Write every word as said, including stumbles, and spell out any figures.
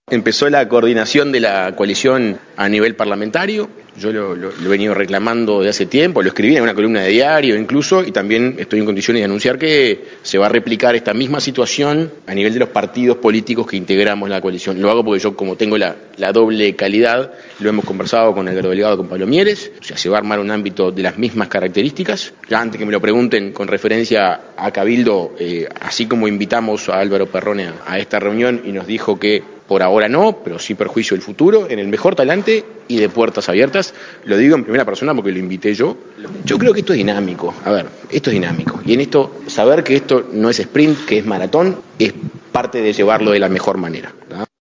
Empezó la coordinación de la coalición a nivel parlamentario. Yo lo, lo, lo he venido reclamando de hace tiempo, lo escribí en una columna de diario incluso, y también estoy en condiciones de anunciar que se va a replicar esta misma situación a nivel de los partidos políticos que integramos la coalición. Lo hago porque yo, como tengo la, la doble calidad, lo hemos conversado con el delegado, con Pablo Mieres, o sea, se va a armar un ámbito de las mismas características. Ya antes que me lo pregunten con referencia a Cabildo, eh, así como invitamos a Álvaro Perrone a, a esta reunión y nos dijo que por ahora no, pero sin perjuicio del futuro, en el mejor talante y de puertas abiertas. Lo digo en primera persona porque lo invité yo. Yo creo que esto es dinámico. A ver, esto es dinámico. Y en esto, saber que esto no es sprint, que es maratón, es parte de llevarlo de la mejor manera, ¿verdad?